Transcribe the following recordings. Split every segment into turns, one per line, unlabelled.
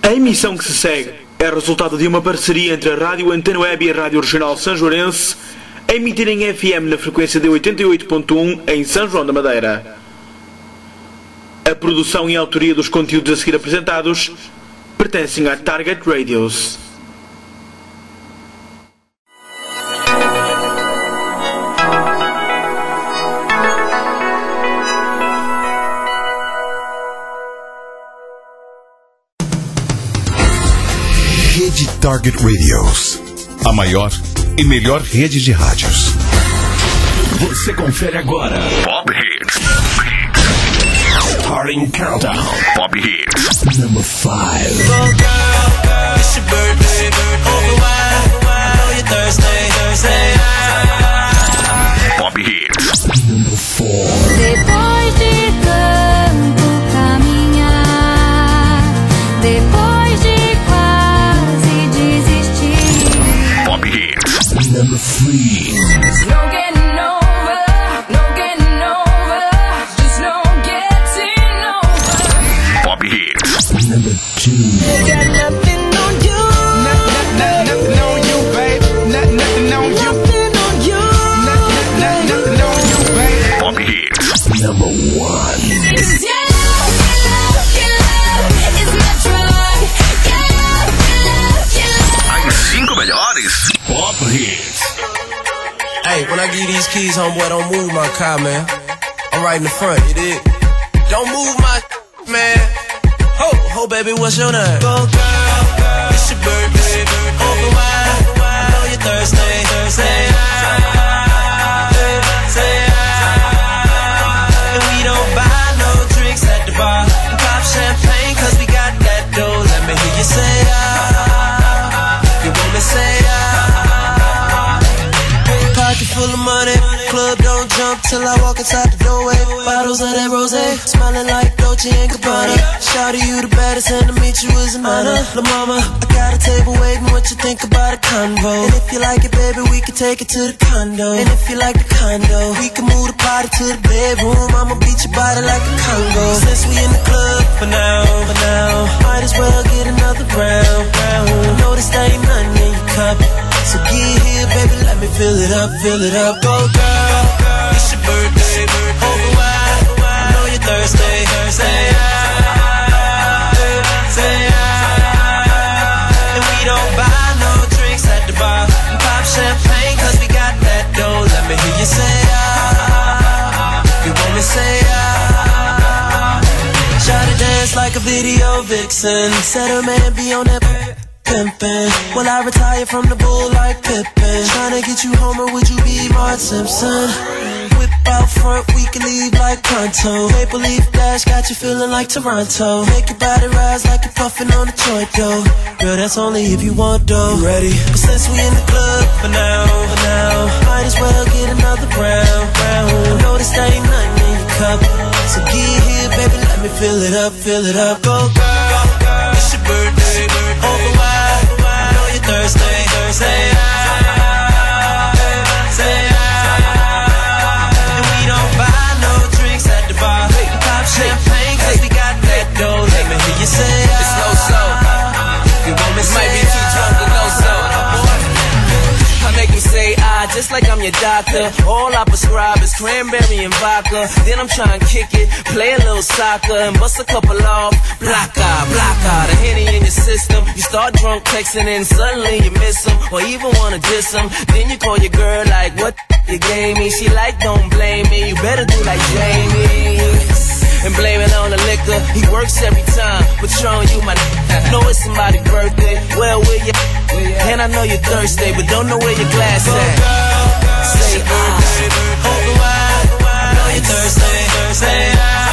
A emissão que se segue é resultado de uma parceria entre a Rádio Antena Web e a Rádio Regional Sanjoarense, a emitir em FM na frequência de 88.1 em São João da Madeira. A produção e a autoria dos conteúdos a seguir apresentados pertencem à Target Radios.
Rede Target Radios, a maior e melhor rede de rádios.
Você confere agora Pop Hits. Starting Countdown. Pop Hits. Number 5.
Go girl, it's your birthday. Over wide, I know you're thirsty.
Pop Hits.
Number 4.
Depois de tanto caminhar, depois de quase desistir.
Pop Hits.
Number 3.
No getting over, no getting over, just no getting over.
Pop Hits.
Number 2.
Got nothing on you,
Nothing on you, babe. Nothing on you.
nothing on you.
Nothing on you, babe.
Pop Hits.
Number 1.
This is your love, your love is my drug. Your love.
As 5 melhores. Pop Hits.
Hey, when I give these keys, homeboy, don't move my car, man. I'm right in the front, you dig? Don't move my man. Ho, baby, what's your name? Go girl, it's your birthday. Over wide, I know you're thirsty. And we don't buy no drinks at the bar. Pop champagne, cause we got that dough. Let me hear you say you want me say pocket full of money, club don't jump till I walk inside the doorway. Bottles of that rosé, smelling like Dolce & Gabbana. Shawty, you the baddest, and to meet you is an honor. La mama, I got a table waiting, what you think about a convo? And if you like it, baby, we can take it to the condo. And if you like the condo, we can move the party to the bedroom. I'ma beat your body like a Congo. Since we in the club for now, might as well get another round. Notice there ain't nothing in your cup, so get here, baby, let me fill it up. Go girl, it's your birthday. Over wide, I know you're thirsty. And we don't buy no drinks at the bar. Pop champagne, cause we got that dough. Let me hear you say you want me say Try to dance like a video vixen. Said her man be on that pimpin'. Will I retire from the bull like Pippin? Tryna get you home or would you be Marge Simpson? Whip out front, we can leave like pronto. Maple leaf dash got you feeling like Toronto. Make your body rise like you're puffin' on a joint though. Girl, that's only if you want though. You ready? But since we in the club for now, might as well get another round. I notice there ain't nothing in your cup, so get here, baby, let me fill it up. Go girl, it's your birthday. Over wide, I know you're thirsty. And we don't buy no drinks at the bar. Pop champagne, cause we got that dough. Let me hear you say it's no soul. You want me might be too drunk to know so. I make him say just like I'm your doctor. All I prescribe is cranberry and vodka. Then I'm trying to kick it, play a little soccer, and bust a couple off. Block out, the Henny in your system. You start drunk texting and suddenly you miss him, or even wanna diss him. Then you call your girl like, what you gave me? She like, don't blame me, you better do like Jamie and blame it on the liquor. He works every time, but showing you my know it's somebody's birthday. Well, where you? And I know you're thirsty, but don't know where your glass at. Say over wide, I know you're thirsty. Say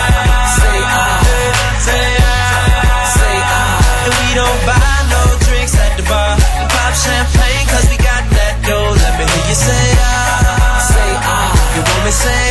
and we don't buy no drinks at the bar. Pop champagne, cause we got that dough. Let me hear you say you want me say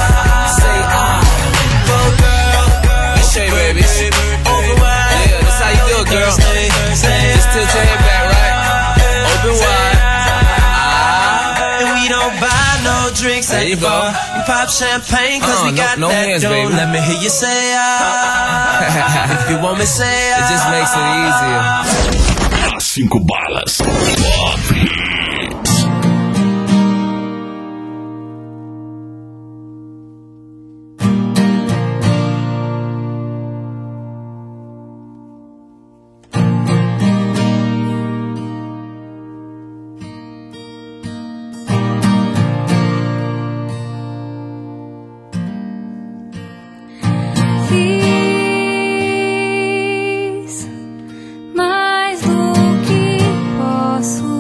go girl, it's your baby. Over wide, yeah, that's how you do it, girl. Just tilt your head back, right? Open wide. And we don't buy no drinks at There you go. You pop champagne cause we got no that hands, dough. Baby. Let me hear you say if you want me say it just makes it easier.
5 balas. Pop Hits.
Mais do que posso.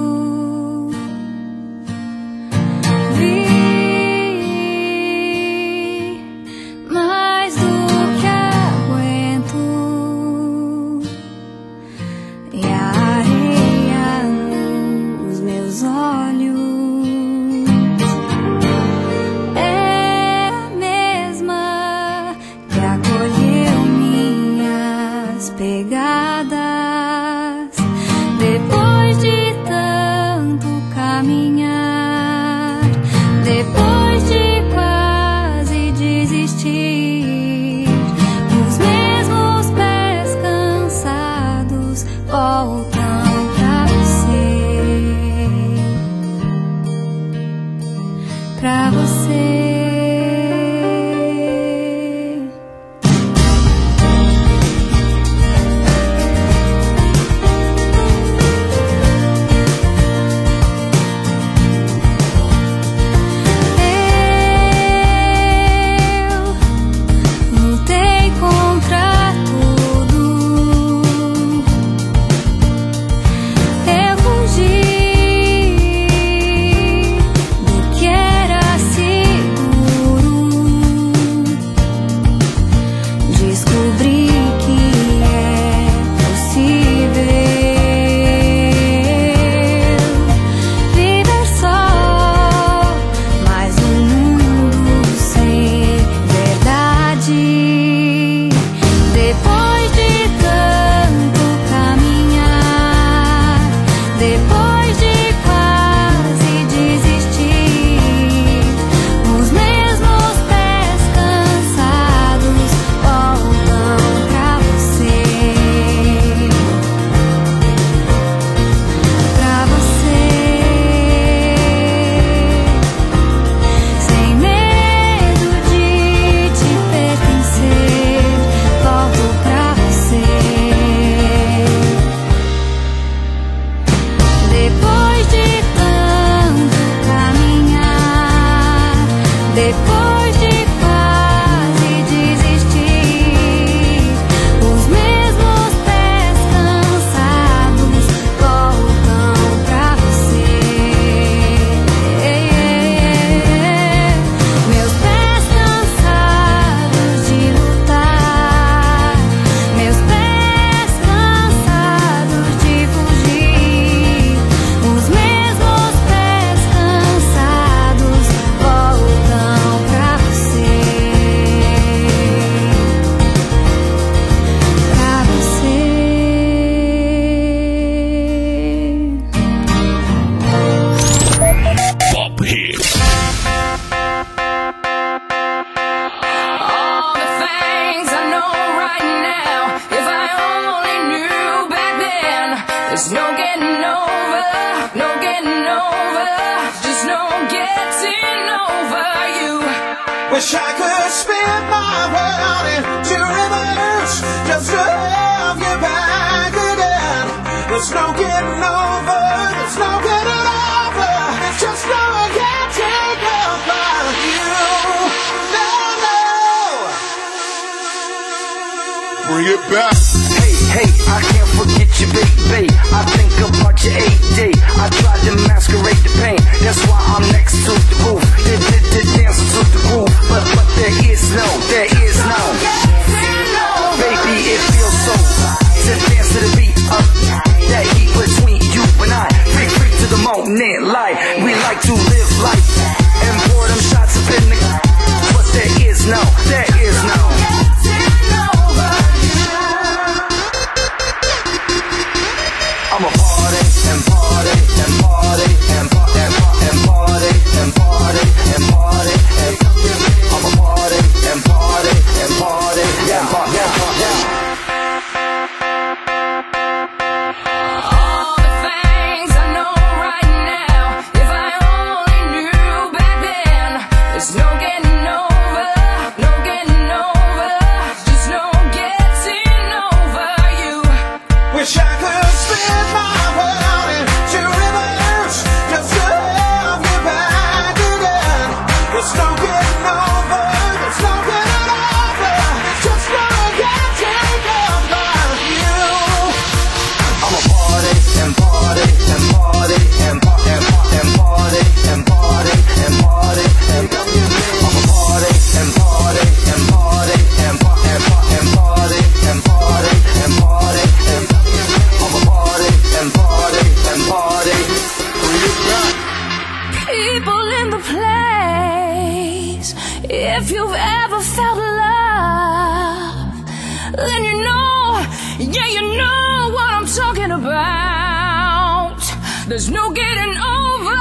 There's no getting over, no getting over, just no getting over you.
Wish I could spin my world into reverse just to have you back again. There's no getting over, there's no getting over, there's just no getting over you. No, no.
Bring it back.
Hey, I can't forget you, baby. I think about your 8-day. I tried to masquerade the pain. That's why I'm next to the roof. Dance to the groove. But there is no. Baby, it feels so to dance to the beat of that heat between you and I. Free to the moment, light. We like to live life and pour them shots up in the. But there is no. I'm a party and party and party and party and party and party and party and party.
Yeah, you know what I'm talking about. There's no getting over.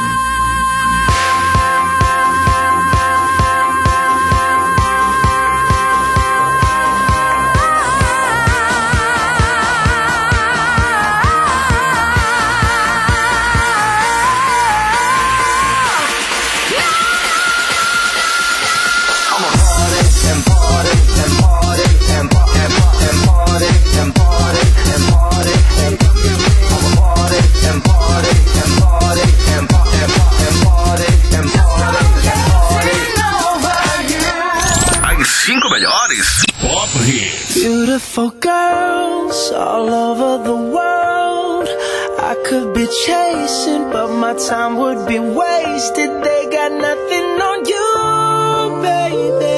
Beautiful girls all over the world I could be chasing, but my time would be wasted. They got nothing on you, baby.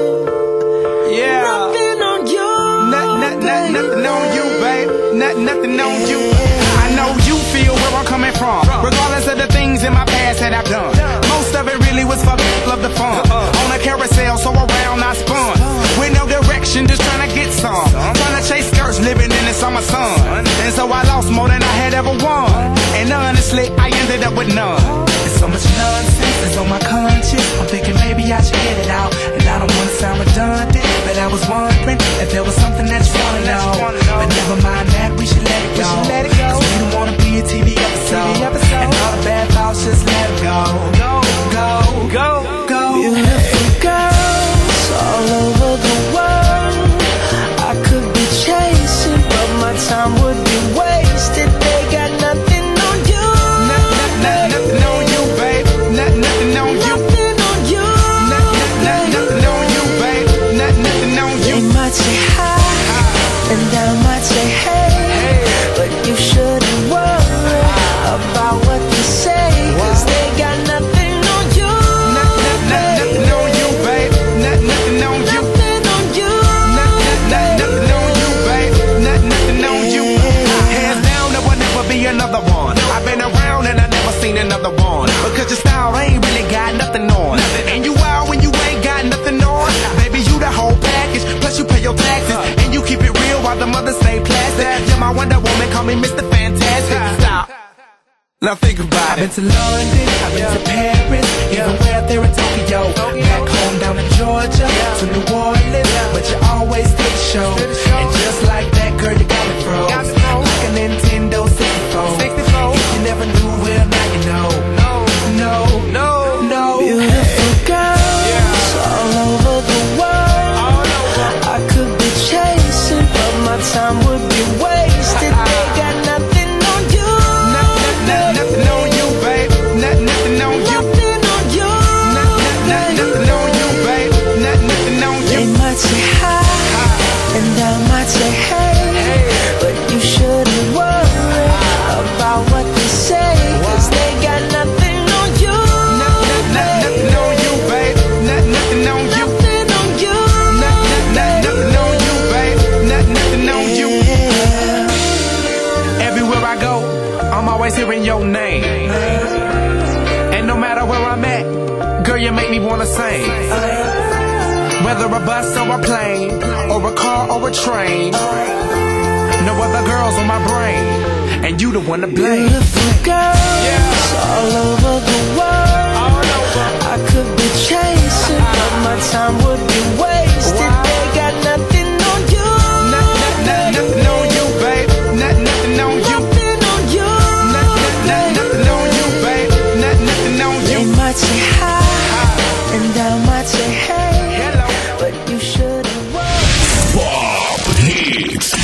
Yeah.
Nothing on you,
Nothing on you, babe. Nothing on you. I know you feel where I'm coming from, regardless of the things in my past that I've done. Most of it really was for love the fun. On a carousel, so around I spun. With no direction, just trying to get some. Trying to chase skirts, living in the summer sun. And so I lost more than I had ever won. And honestly, I ended up with none. There's so much nonsense that's on my conscience. I'm thinking maybe I should get it out. And I don't want to sound redundant, but I was wondering if there was something that you wanna know. But never mind that, we should let it go. Cause we don't wanna be a TV episode. And all the bad thoughts, just let it go. Go, go, go, go.
beautiful girls all over the world I could be chasing, but my time would be wasted. They got nothing on you.
Nothing on you, babe. Nothing on you.
Nothing on you.
Nothing on you, babe. Nothing on you.
They might say hi, and I might say hey, but you shouldn't worry about what they say, cause they got nothing on you.
Nothing on you, babe. Nothing on you.
Nothing on you.
Nothing on you, babe. Nothing on you. Hands down, there will never be another one. I've been around and I never seen another one. Because your style ain't really got nothing on. And you wild when you ain't got nothing on. Baby, you the whole package. Plus you pay your taxes. And you keep it real while the mothers stay plastic. You're my Wonder Woman, call me Mr. Fantastic. Stop. Now think about it. I've been to London, I've been to Paris, even way out there in Tokyo. Back home down in Georgia, to New Orleans, but you always did the show. And just like that, girl, you got me froze. Like a Nintendo 64. If you never knew, well, now you know. No.
Beautiful girls all over the world I could be chasing, but my time would be wasted. They got nothing on you.
Nothing on you, babe. Nothing on you.
Nothing on you.
Nothing on you, babe. Nothing on you.
They might say hi, and I might say hey, but you shouldn't worry about what they say, cause they got nothing on you.
Nothing on you, babe. Nothing on you.
Nothing on you.
Nothing on you, babe. Nothing on you. Everywhere I go, I'm always hearing your name. And no matter where I'm at, girl, you make me wanna sing. Whether a bus or a plane, or a car or a train, no other girls on my brain, and you the one to blame.
Beautiful girls all over the world I could be chasing, but my time would be wasted. They got nothing on you.
Nothing on you, babe. Nothing on you.
Nothing on you.
Nothing on you, babe. Nothing on you.
They might say hi, and I might say hey, but you shouldn't worry.
Pop Hits.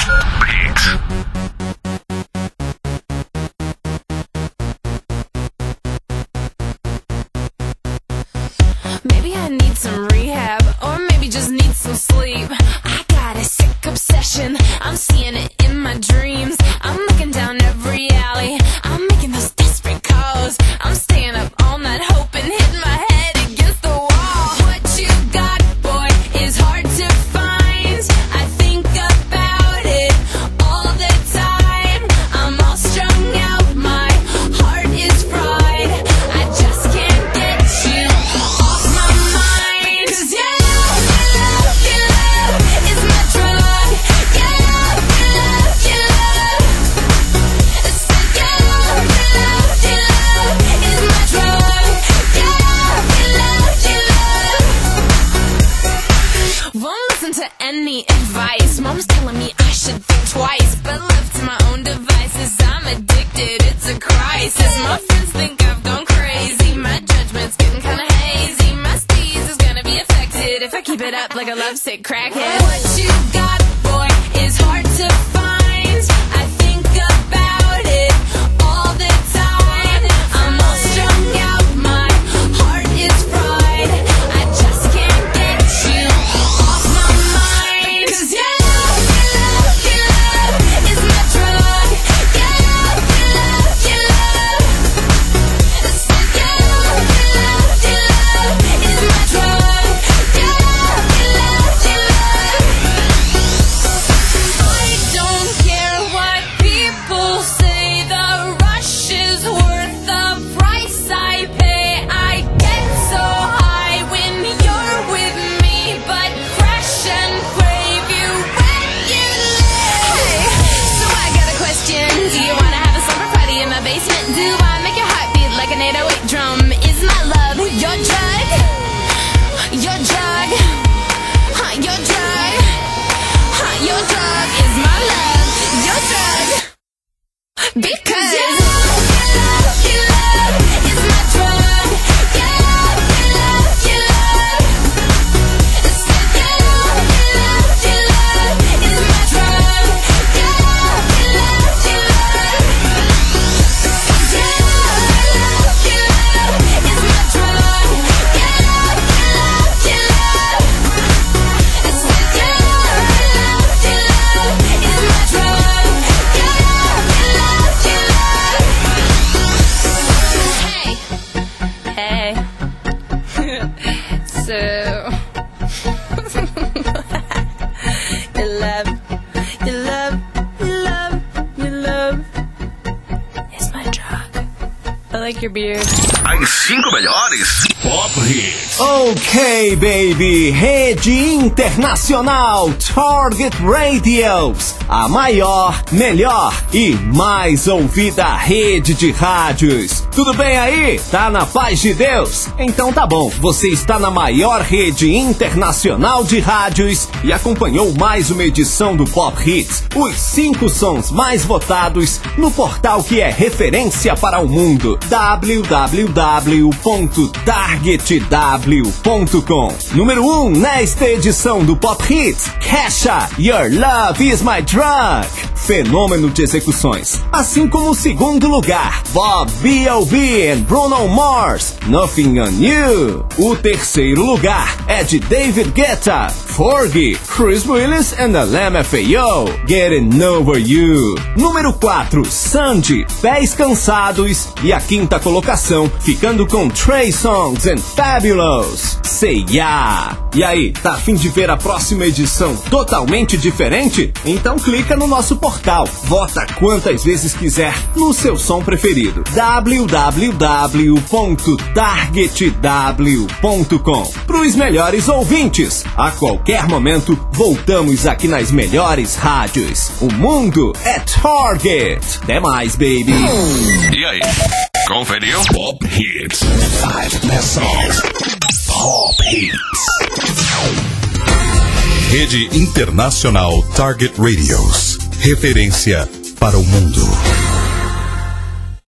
Maybe I need some rehab, or maybe just need some sleep. I got a sick obsession, I'm seeing it in my dreams. I'm looking down every alley, I'm making those desperate calls. I'm staying up all night hoping, hitting my head against the wall. What you got, boy, is hard to find. I think about it all the time. I'm all strung out, my heart is fried. I just can't get you off my mind. 'Cause your love is my drug. should think twice, but left to my own devices, I'm addicted, it's a crisis. My friends think I've gone crazy, my judgment's getting kinda hazy. My steez is gonna be affected if I keep it up like a lovesick crackhead. What you got, boy, is hard to find. I think about it all the time. I'm all strung out, my heart is fried. I just can't get you off my mind. 'Cause your love is my drug. Your love is my drug. I don't care what people say, the rush is worth the price I pay. I get so high when you're with me, but crash and crave you when you leave. So I got a question, do you wanna have a slumber party in my basement? Do I make your heart beat like an 808 drum? Is my love your drug? Your drug? Your drug? Your drug is my love. Your drug. Because your love is my drug. Your love is my drug. Your love is my drug. Hey. So your love is my drug. I like your beard.
As 5 melhores Pop Hits.
Ok, baby, Rede Internacional Target Radios, a maior, melhor e mais ouvida rede de rádios. Tudo bem aí? Tá na paz de Deus? Então tá bom, você está na maior rede internacional de rádios e acompanhou mais uma edição do Pop Hits, os 5 sons mais votados no portal que é referência para o mundo, www.targetw.com. Número 1 nesta edição do Pop Hits, Kesha, Your Love is My Drug, fenômeno de execuções. Assim como o segundo lugar, Bob B.O.B. and Bruno Mars, Nothing on You. O terceiro lugar é de David Guetta, Fergie, Chris Willis and the LMFAO, Getting Over You. Número 4, Sandy, Pés Cansados. E a quinta colocação, ficando com Trey Songz and Fabulous, Say Ya. E aí, tá a fim de ver a próxima edição totalmente diferente? Então clica no nosso portal, vota quantas vezes quiser no seu som preferido, www.targetw.com. Pros melhores ouvintes, a qualquer momento voltamos aqui nas melhores rádios. O mundo é Target. Até mais, baby.
E aí, conferiu? Pop Hits. 5 best songs. Pop Hits.
Rede Internacional Target Radios. Referência para o mundo.